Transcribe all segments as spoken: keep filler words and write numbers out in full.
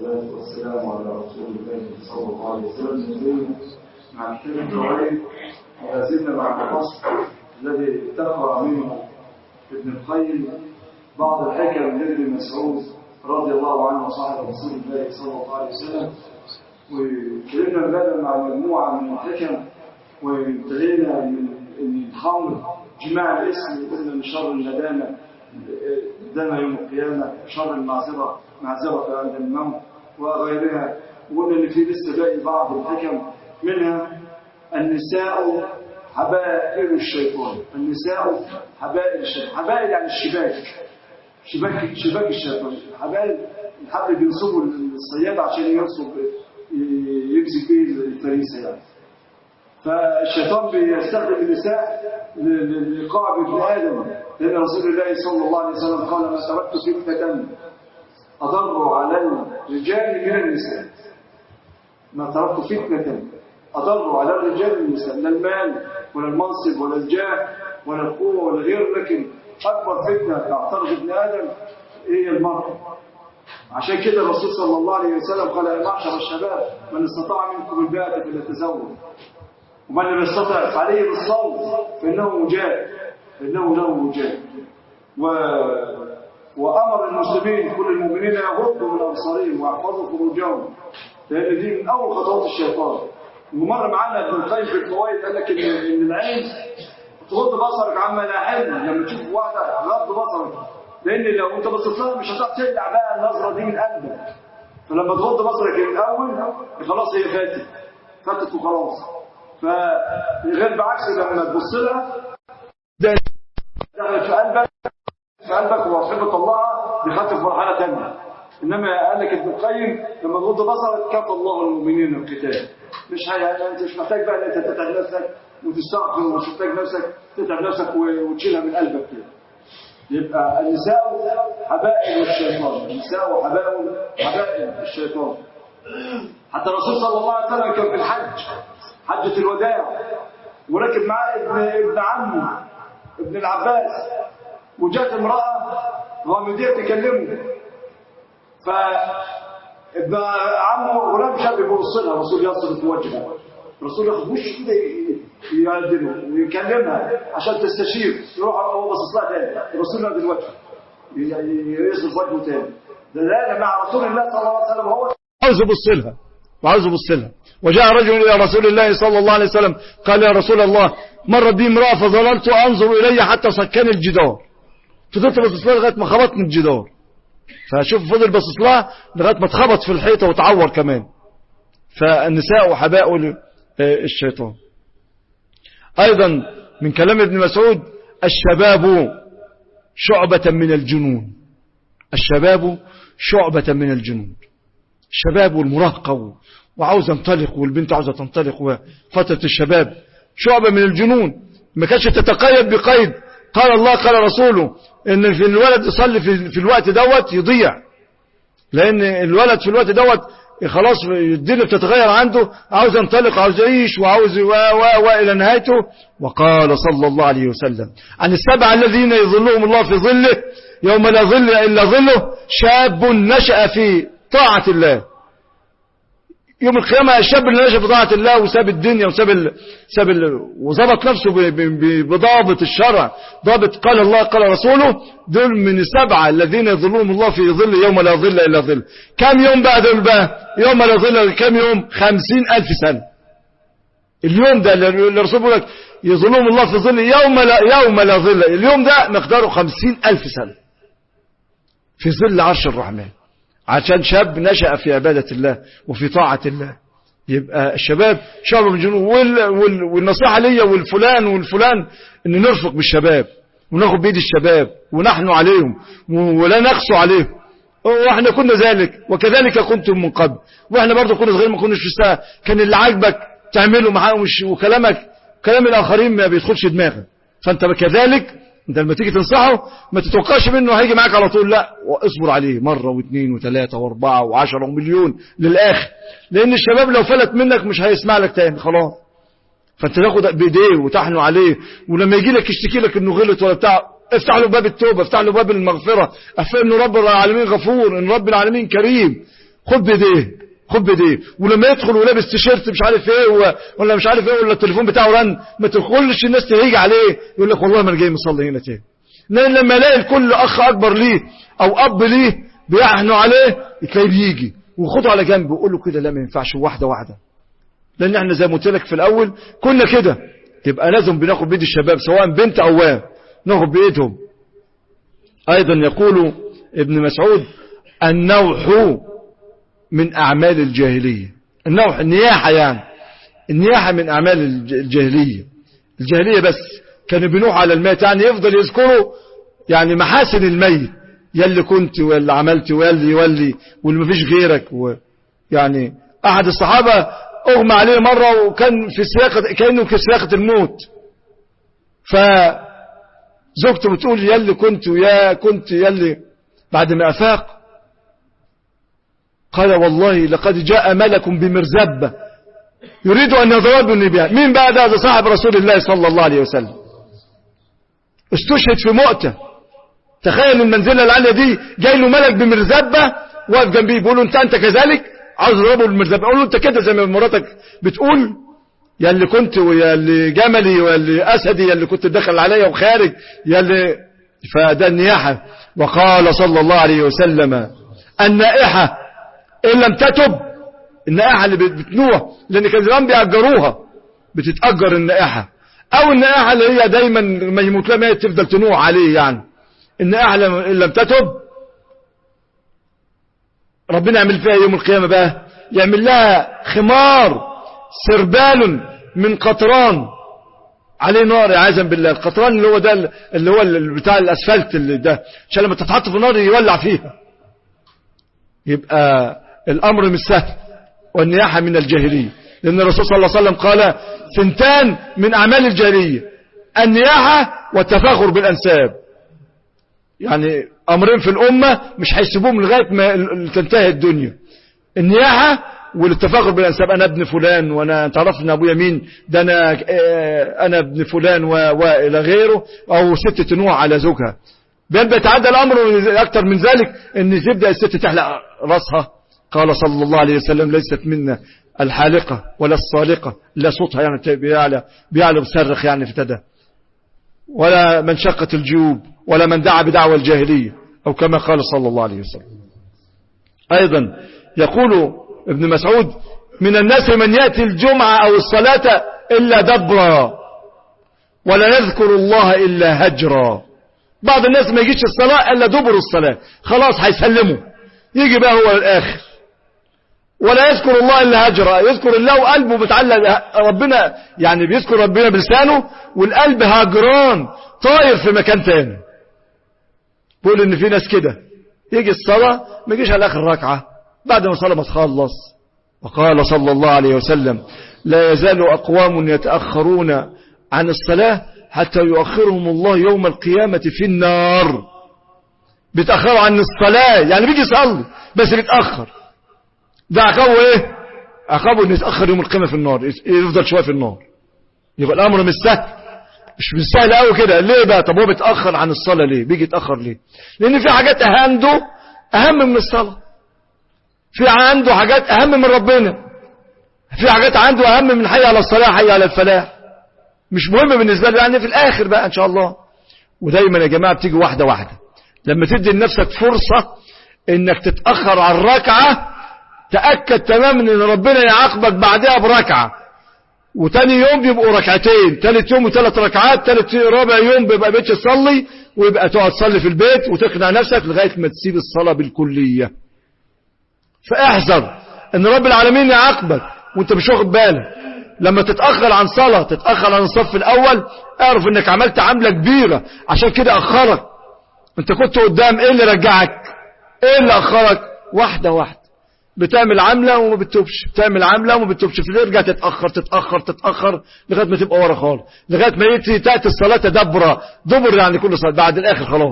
والصلاة والسلام على رسول الله صلى الله عليه وسلم. مع كتاب التوحيد ولا زلنا مع الفصل الذي اتقى منه ابن القيم بعض الحكم لابن مسعود رضي الله عنه وصاحب رسول الله صلى الله عليه وسلم. وكلمنا بدأ مع مجموعة من الحكم وانتهينا من الخمر جماع الاسم وقلنا من شر الندامة دام يوم القيامة، شر المعذرة معذرة عند الموت وغيرها. وقلنا ان في لسه باقي بعض الحكم منها النساء حبائل الشيطان. النساء حبائل الشيطان، حبائل يعني الشباك، شباك شباك الشيطان. حبائل الحبل بينصبوا الصياد عشان ينصب يمسك به الفريسة يعني. فالشيطان بيستخدم النساء للقاء بابن آدم، لأن رسول الله صلى الله عليه وسلم قال ما تركت فتنة أضر على الرجال من النساء. ما تركت فتنة أضر على الرجال من النساء، لا المال ولا المنصب ولا الجاه ولا القوة ولا غير، لكن أكبر فتنة تعترض ابن آدم هي المرأة. عشان كده الرسول صلى الله عليه وسلم قال يا معشر الشباب من استطاع منكم الباءة فليتزوج ومن لم يستطع فعليه بالصوم فإنه مجاهد فإنه له مجاهد. و... وأمر المسلمين كل المؤمنين يغضوا من أبصارهم ويحفظوا فروجهم، لأن دي من أول خطوات الشيطان. ومر معانا ابن القيم في الفوائد قال لك إن العين تغض بصرك عما لا حل. لما تشوف واحدة غض بصرك، لأن لو أنت بصيت لها مش هتعرف تقلع بقى النظرة دي من قلبك. فلما تغض بصرك من الأول خلاص هي فاتت فاتت وخلاص. فغير بعكس لما تبص لها دخلت في قلبك في قلبك وتحب تطلعها دخلت في مرحلة ثانية. إنما قال لك ابن القيم لما تغض بصرك كفى الله المؤمنين القتال. مش هي أنت مش محتاج بقى أن أنت تتعب نفسك وتستغفر، ومش محتاج نفسك تتعب نفسك وتشيلها من قلبك كده. يبقى النساء حبائل الشيطان، النساء حبائل حبائل الشيطان. حتى الرسول صلى الله عليه وسلم كان في الحج حجة الوداع وركب معاه ابن ابن عمه ابن العباس، وجات امرأة غامدية تكلمه، فابن عمه غلام شاب يبص لها، الرسول يصرف وجهه، الرسول ياخد وشه كده يقدمه ويكلمها عشان تستشير، يروح هو باصص لها تاني، الرسول يقدم وجهه يصرف وجهه تاني. ده لا مع رسول الله صلى الله عليه وسلم هو عاوز يبص لها وعاوز يبص لها. وجاء رجل إلى رسول الله صلى الله عليه وسلم قال يا رسول الله مر بي امرأة فظللت أنظر إلي حتى سكن الجدار، فضلت بصص لها لغاية ما خبطني الجدار. فشوف فضل بصص لها لغاية ما اتخبط في الحيطة وتعور كمان. فالنساء حبائل الشيطان. أيضا من كلام ابن مسعود الشباب شعبة من الجنون. الشباب شعبة من الجنون. الشباب والمراهقة وعاوز ينطلق، والبنت عاوزة تنطلق، وفترة الشباب شعبة من الجنون. ما كانش تتقيد بقيد قال الله قال رسوله ان في الولد يصلي في, في الوقت دوت يضيع، لان الولد في الوقت دوت خلاص الدنيا بتتغير عنده، عاوز ينطلق عاوز يعيش وعاوز و و و الى نهايته. وقال صلى الله عليه وسلم عن السبع الذين يظلهم الله في ظله يوم لا ظل الا ظله شاب نشأ في طاعة الله. يوم القيامة الشاب اللي نشأ في طاعة الله وساب الدنيا وساب ال... ساب ال... وظبط نفسه ب... ب... بضابط الشرع، ضابط قال الله قال رسوله، دول من السبعة الذين يظلهم الله في ظل يوم لا ظل إلا ظل. كم يوم بعد الباء يوم لا ظل؟ كم يوم؟ خمسين ألف سنة. اليوم ده اللي الرسول بيقول لك يظلهم الله في ظل يوم لا يوم لا ظل، اليوم ده مقداره خمسين ألف سنة في ظل عرش الرحمن، عشان شاب نشأ في عبادة الله وفي طاعة الله. يبقى الشباب شعب من الجنون. وال وال والنصيحة ليا والفلان والفلان ان نرفق بالشباب وناخد بيد الشباب ونحن عليهم ولا نقسو عليهم. واحنا كنا ذلك وكذلك كنتم من قبل، واحنا برضو كنا صغيرين ما كناش في الساعة كان اللي عاجبك تعمله معاهم، وكلامك كلام الآخرين ما بيدخلش دماغك. فانت كذلك انت لما تيجي تنصحه ما تتوقعش منه هيجي معاك على طول، لا واصبر عليه مرة واثنين وثلاثة واربعة وعشرة ومليون للآخر، لان الشباب لو فلت منك مش هيسمع لك تاني خلاص. فانت تاخد بايديه وتحنه عليه، ولما يجي لك يشتكي لك انه غلط ولا بتاع افتح له باب التوبة، افتح له باب المغفرة، افتح انه رب العالمين غفور، ان رب العالمين كريم. خد بايديه خد بايديه. ولما يدخل ولابس تيشيرت مش عارف ايه ولا مش عارف ايه ولا التليفون بتاعه رن، ما تدخلش الناس تهيج عليه يقول لك والله ما انا جاي مصلي هنا تاني. لما يلاقي الكل اخ اكبر ليه او اب ليه بيحنوا عليه تلاقيه بيجي وخده على جنب ويقول له كده لا ما ينفعش، واحده واحده. لان احنا زي ما قلت لك في الاول كنا كده، تبقى لازم بناخد بيد الشباب سواء بنت او واد ناخد بايدهم. ايضا يقول ابن مسعود النوح من اعمال الجاهليه. النوح النياحه، يعني النياحه من اعمال الجاهليه. الجاهليه بس كانوا بينوحوا على الميت، يعني يفضل يذكروا يعني محاسن الميت، يلي كنت واللي عملت واللي واللي واللي مفيش غيرك. ويعني احد الصحابه اغمى عليه مره وكان في سياقه كانه في سياقه الموت، فزوجته بتقول يلي كنت ويا كنت يلي. بعد ما افاق قال والله لقد جاء ملك بمرزبه يريد ان يضربني بها. مين بقى ده؟ صاحب رسول الله صلى الله عليه وسلم، استشهد في مؤتة. تخيل المنزله العاليه دي جاي له ملك بمرزبه واقف جنبيه بيقول له انت انت كذلك عاوز اضربه بالمرزبه. اقول له انت كده زي ما مراتك بتقول يا اللي كنت ويا اللي جملي ويا اللي اسدي يا اللي كنت داخل عليا وخارج يا اللي. فده النياحه. وقال صلى الله عليه وسلم النائحه ان لم تتب، النائحه اللي بتنوح لان كان زمان بيأجروها بتتأجر النائحه، او النائحه اللي هي دايما ما يموت لها تفضل تنوح عليه. يعني النائحه ان لم تتب ربنا يعمل فيها يوم القيامة بقى، يعمل لها خمار سربال من قطران عليه نار عياذا بالله. القطران اللي هو ده اللي هو بتاع الاسفلت اللي ده عشان لما تتحط في النار يولع فيها. يبقى الامر مش سهل. والنياحة من الجاهلية، لان الرسول صلى الله عليه وسلم قال ثنتان من اعمال الجاهلية النياحة والتفاخر بالانساب. يعني امرين في الامة مش هيسيبوهم لغاية ما تنتهي الدنيا، النياحة والتفاخر بالانساب. انا ابن فلان وانا تعرف ان ابويا مين ده، انا انا ابن فلان والى غيره. او ست تنوح على زوجها. بل بيتعدى الامر اكتر من ذلك ان تبدا الست تحلق راسها. قال صلى الله عليه وسلم ليست منا الحالقة ولا الصالقة، لا صوتها يعني بيعلى بيعلى بصرخ يعني في تده، ولا من شقت الجيوب، ولا من دعا بدعوى الجاهلية، أو كما قال صلى الله عليه وسلم. أيضا يقول ابن مسعود من الناس من يأتي الجمعة أو الصلاة إلا دبرا ولا يذكر الله إلا هجرا. بعض الناس ما يجيش الصلاة إلا دبر الصلاة، خلاص هيسلموا يجي بقى هو الآخر. ولا يذكر الله إلا هجرا، يذكر الله وقلبه بتعلق ربنا، يعني بيذكر ربنا بلسانه والقلب هاجران طاير في مكان تاني. بقول ان في ناس كده يجي الصلاة ما يجيش على اخر ركعة بعد ما الصلاة ما تخلص. وقال صلى الله عليه وسلم لا يزال اقوام يتأخرون عن الصلاة حتى يؤخرهم الله يوم القيامة في النار. بيتأخروا عن الصلاة يعني بيجي يصلي بس بيتأخر. ده عقابه ايه؟ عقابه انه يتأخر يوم القيامة في النار، يفضل شوية في النار. يبقى الامر مش سهل، مش مش سهل قوي كده. ليه بقى؟ طب هو بيتأخر عن الصلاة ليه؟ بيجي يتأخر ليه؟ لان في حاجات عنده اهم من الصلاة، في عنده حاجات اهم من ربنا، في حاجات عنده اهم من حي على الصلاة حي على الفلاح. مش مهم بالنسبة له يعني في الاخر بقى ان شاء الله. ودايما يا جماعة بتيجي واحدة واحدة. لما تدي لنفسك فرصة انك تتأخر عن ركعة تأكد تماما ان ربنا يعاقبك بعدها بركعة، وتاني يوم بيبقوا ركعتين، تالت يوم وثلاث ركعات، تالت رابع يوم بيبقى بيتش تصلي، ويبقى تقعد تصلي في البيت وتقنع نفسك لغاية ما تسيب الصلاة بالكلية. فاحذر ان رب العالمين يعاقبك وانت مش واخد بالك. لما تتأخر عن صلاة، تتأخر عن الصف الاول، اعرف انك عملت عملة كبيرة عشان كده اخرك. انت كنت قدام، ايه اللي رجعك؟ ايه اللي اخرك؟ واحدة واحدة بتعمل عملة وما بتتوبش، بتعمل عملة وما بتتوبش، فترجع تتأخر تتأخر تتأخر لغاية ما تبقى ورا خالص، لغاية ما يأتي تأتي الصلاة دبرة. دبر يعني كل صلاة بعد الآخر خلاص.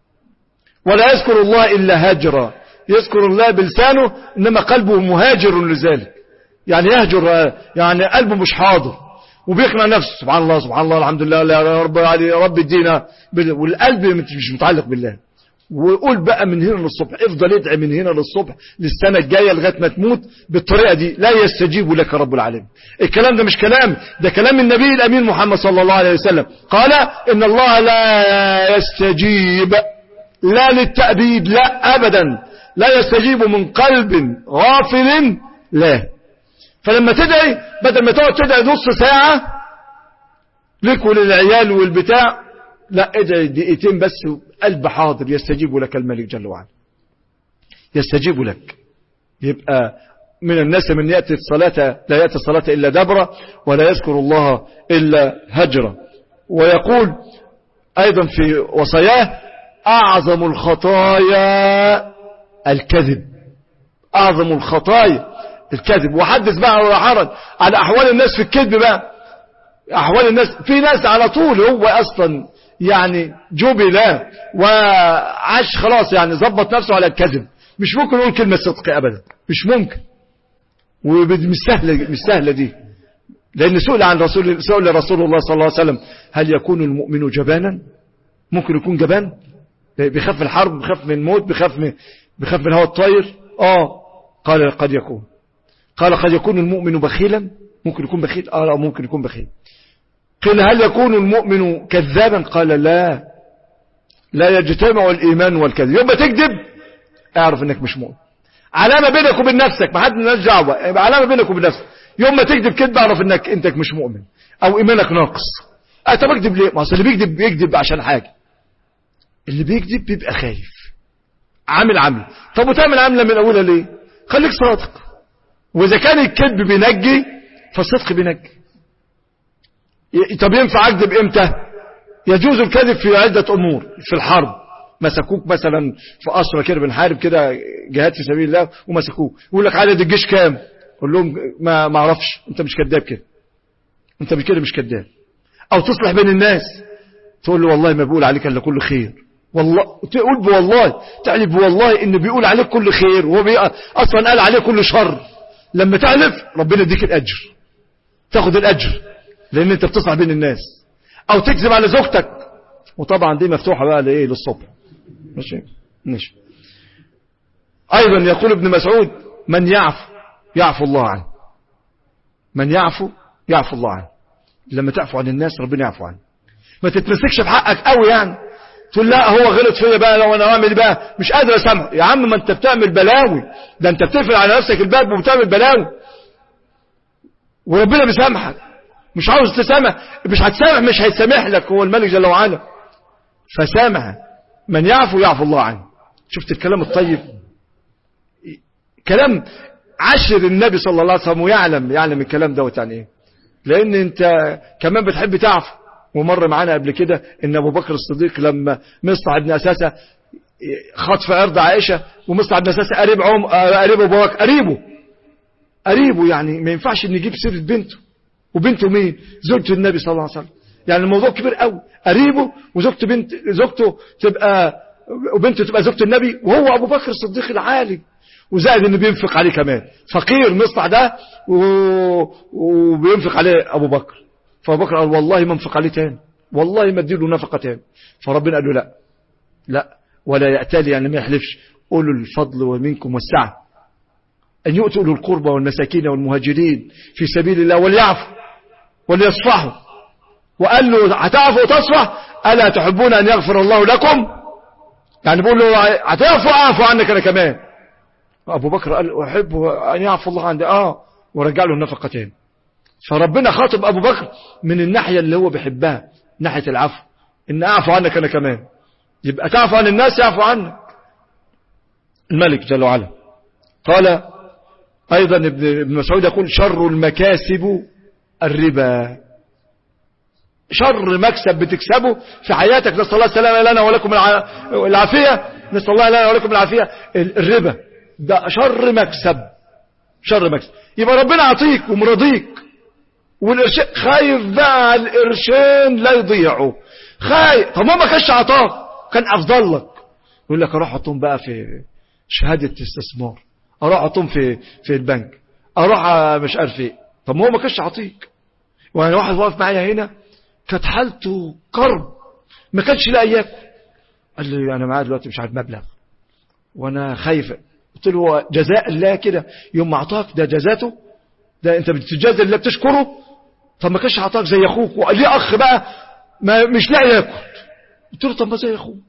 ولا يذكر الله إلا هجرا، يذكر الله بلسانه إنما قلبه مهاجر لذلك، يعني يهجر يعني قلبه مش حاضر وبيقنع نفسه سبحان الله سبحان الله الحمد لله يا رب يا رب الدين، والقلب مش متعلق بالله. وقول بقى من هنا للصبح، افضل ادعي من هنا للصبح للسنة الجاية لغاية ما تموت بالطريقة دي، لا يستجيب لك رب العالمين. الكلام ده مش كلام، ده كلام النبي الأمين محمد صلى الله عليه وسلم، قال إن الله لا يستجيب، لا للتأبيد، لا أبدا، لا يستجيب من قلب غافل. لا، فلما تدعي بدل ما تقعد تدعي نص ساعة لك وللعيال والبتاع، لا ادعي دقيقتين بس، قلب حاضر، يستجيب لك الملك جل وعلا، يستجيب لك. يبقى من الناس من يأتي الصلاة لا يأتي الصلاة إلا دبرة، ولا يذكر الله إلا هجرة. ويقول أيضا في وصاياه أعظم الخطايا الكذب، أعظم الخطايا الكذب. وحدث بقى ولا حرج على أحوال الناس في الكذب بقى، أحوال الناس، في ناس على طول هو أصلا يعني جبل وعاش خلاص، يعني ظبط نفسه على الكذب، مش ممكن يقول كلمة صدق أبدا، مش ممكن، ومش سهلة، مش سهلة دي. لأن سئل عن رسول سئل رسول الله صلى الله عليه وسلم هل يكون المؤمن جبانا؟ ممكن يكون جبان، بيخاف من الحرب، بيخاف من الموت، بيخاف من بيخاف من هواء الطاير. اه قال قد يكون. قال قد يكون المؤمن بخيلا، ممكن يكون بخيل، اه لا ممكن يكون بخيل. قيل هل يكون المؤمن كذابا؟ قال لا، لا يجتمع الإيمان والكذب. يوم ما تكذب اعرف انك مش مؤمن، علامة بينك وبين نفسك، ما حد مالوش دعوة، علامة بينك وبين نفسك. يوم ما تكذب كذب اعرف انك انت مش مؤمن او ايمانك ناقص. انت بكذب ليه؟ ما اصل اللي بيكذب بيكذب عشان حاجة، اللي بيكذب بيبقى خايف، عامل عمل. طب وتعمل عملة من اولها ليه؟ خليك صادق، واذا كان الكذب بينجي فالصدق بينجي. طب ينفع اكذب امتى؟ يجوز الكذب في عدة امور. في الحرب، مسكوك مثلا في أسرة كده بنحارب كده جهاد في سبيل الله ومسكوك، يقول لك عدد الجيش كام؟ قول لهم ما ما اعرفش. انت مش كذاب كده، انت مش كده، مش كذاب. او تصلح بين الناس، تقول له والله ما بيقول عليك الا كل خير، والله تقول بوالله، تعلف والله ان بيقول عليك كل خير، وهو اصلا قال عليه كل شر. لما تعلف ربنا يديك الاجر، تاخد الاجر لان انت بتصلح بين الناس. او تكذب على زوجتك، وطبعا دي مفتوحة بقى لايه؟ للصبح. ماشي ماشي. ايضا يقول ابن مسعود من يعفو يعفو الله عنه، من يعفو يعفو الله عنه. لما تعفو عن الناس ربنا يعفو عنه. ما تتمسكش بحقك قوي، يعني تقول لا هو غلط فيا بقى، لو انا اعمل بقى مش قادر اسامحه. يا عم ما انت بتعمل بلاوي، ده انت بتقفل على نفسك الباب وبتعمل بلاوي، وربنا بيسامحك. مش عاوز تسامح، مش هتسامح، مش هيسامح لك، هو الملك جل وعلا. فسامح، من يعفو يعفو الله عنه. شفت الكلام الطيب، كلام عشر النبي صلى الله عليه وسلم، ويعلم يعلم الكلام دوت يعني ايه. لان انت كمان بتحب تعفو. ومر معانا قبل كده ان ابو بكر الصديق لما مصطع بن اساسه خطف ارض عائشه، ومصطع بن اساسه قريب عم قريب ابو بكر، قريبه قريبه يعني ما ينفعش نجيب سيره بنته. وبنته مين؟ زوجته النبي صلى الله عليه وسلم. يعني الموضوع كبير قوي، قريبه وزوجته بنت زوجته تبقى وبنته تبقى زوجة النبي، وهو ابو بكر الصديق العالي، وزائد انه بينفق عليه كمان، فقير مصطع ده و... وبينفق عليه ابو بكر. فابو بكر قال والله ما انفق عليه تاني، والله ما اديله نفقه تاني. فربنا قال له لا لا ولا يأتالي، يعني ما يحلفش، قولوا الفضل ومنكم والسعه ان يؤتوا له القربى والمساكين والمهاجرين في سبيل الله وليعفوا وليصفحوا. وقال له هتعفوا وتصفح، ألا تحبون أن يغفر الله لكم؟ يعني بيقول له هتعفوا أعفو عنك أنا كمان. أبو بكر قال أحب أن يعفو الله عني، آه ورجع له النفقتين. فربنا خاطب أبو بكر من الناحية اللي هو بيحبها، ناحية العفو، إن أعفو عنك أنا كمان. يبقى تعفو عن الناس يعفو عنك الملك جل وعلا. قال أيضا ابن مسعود يقول شر المكاسب الربا. شر مكسب بتكسبه في حياتك، نسأل الله السلامة لنا ولكم العافية، نسأل الله لنا ولكم العافية. الربا ده شر مكسب، شر مكسب. يبقى ربنا عطيك ومرضيك، والقرشين خايف بقى القرشين لا يضيعوا، خايف. طب ما ما كانش عطاك كان افضل لك. يقول لك اروح احطهم بقى في شهادة استثمار، اروح احطهم في في البنك، اروح مش عارف ايه. طب ما هو ما كانش عطيك. وانا واحد واقف معايا هنا كانت حالته كرب، ما كانش لاقي ياكل، قال لي انا معايا دلوقتي مش عارف مبلغ وانا خايف. قلت له جزاء الله كده، يوم ما اعطاك ده جزاته، ده انت بتتجازى الله بتشكره. طب ما كانش اعطاك زي اخوك، وقال لي اخ بقى ما مش لاقي ياكل. قلت له طب ما زي اخوك،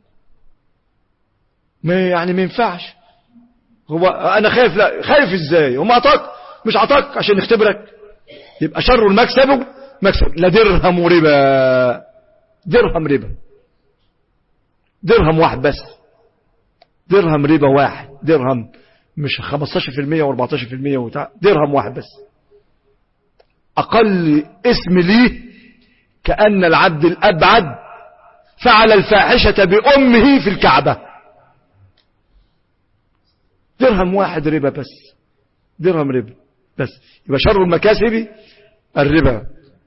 ما يعني ما ينفعش. هو انا خايف، لا خايف ازاي وما اعطاك؟ مش اعطاك عشان يختبرك. يبقى شر المكسب مكسب، لا درهم وربا، درهم ربا، درهم واحد بس، درهم ربا واحد، درهم مش خمستاشر في المية واربعتاشر في المية وتع... درهم واحد بس. اقل اسم ليه كأن العبد الابعد فعل الفاحشة بأمه في الكعبة. درهم واحد ربا بس، درهم ربا بس. يبقى شر المكاسب الربا.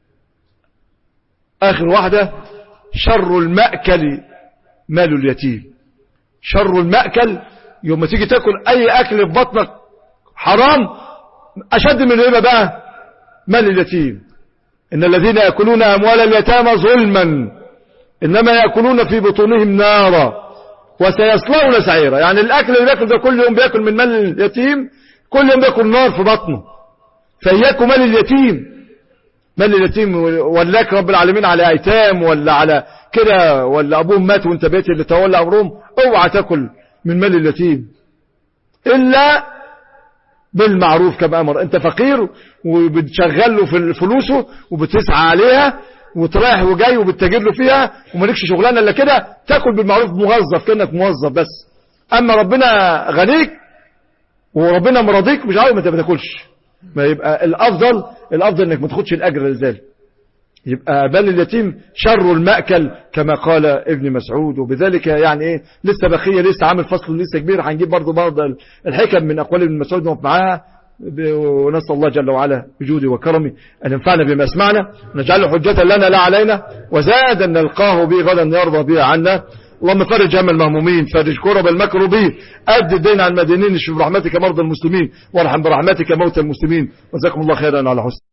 آخر واحدة شر المأكل مال اليتيم. شر المأكل يوم ما تيجي تاكل أي أكل في بطنك حرام، أشد من الربا بقى مال اليتيم. إن الذين يأكلون أموال اليتامى ظلما إنما يأكلون في بطونهم نارا وسيصلون سعيرا. يعني الأكل اللي بياكل ده كل يوم بياكل من مال اليتيم، كل يوم بياكل نار في بطنه. فإياكم مال اليتيم، مال اليتيم ولاك رب العالمين على ايتام ولا على كده، ولا ابوهم مات وانت بيت اللي تولى امرهم، اوعى تاكل من مال اليتيم الا بالمعروف كما امر. انت فقير وبتشغل له في فلوسه وبتسعى عليها وترايح وجاي وبتتاجر له فيها ومالكش شغلانه الا كده، تاكل بالمعروف موظف كانك موظف بس. اما ربنا غنيك وربنا مرضيك مش عاوز ما تاكلش، ما يبقى الافضل الافضل انك ما تاخدش الاجر لذلك. يبقى بل اليتيم شر المأكل كما قال ابن مسعود. وبذلك يعني ايه لسه بقيه، لسه عامل فصل لسه كبير، هنجيب برضه بعض الحكم من اقوال ابن مسعود نقف معاها. ونسال الله جل وعلا بجوده وكرمه ان ينفعنا بما اسمعنا، ونجعله حجة لنا لا علينا، وزادا نلقاه به غدا يرضى به عنا. اللهم فرج هم المهمومين، فرج كرب المكروبين، أد الدين عن المدينين، اشف برحمتك مرضى المسلمين، وارحم برحمتك موتى المسلمين. وجزاكم الله خيرا على حسن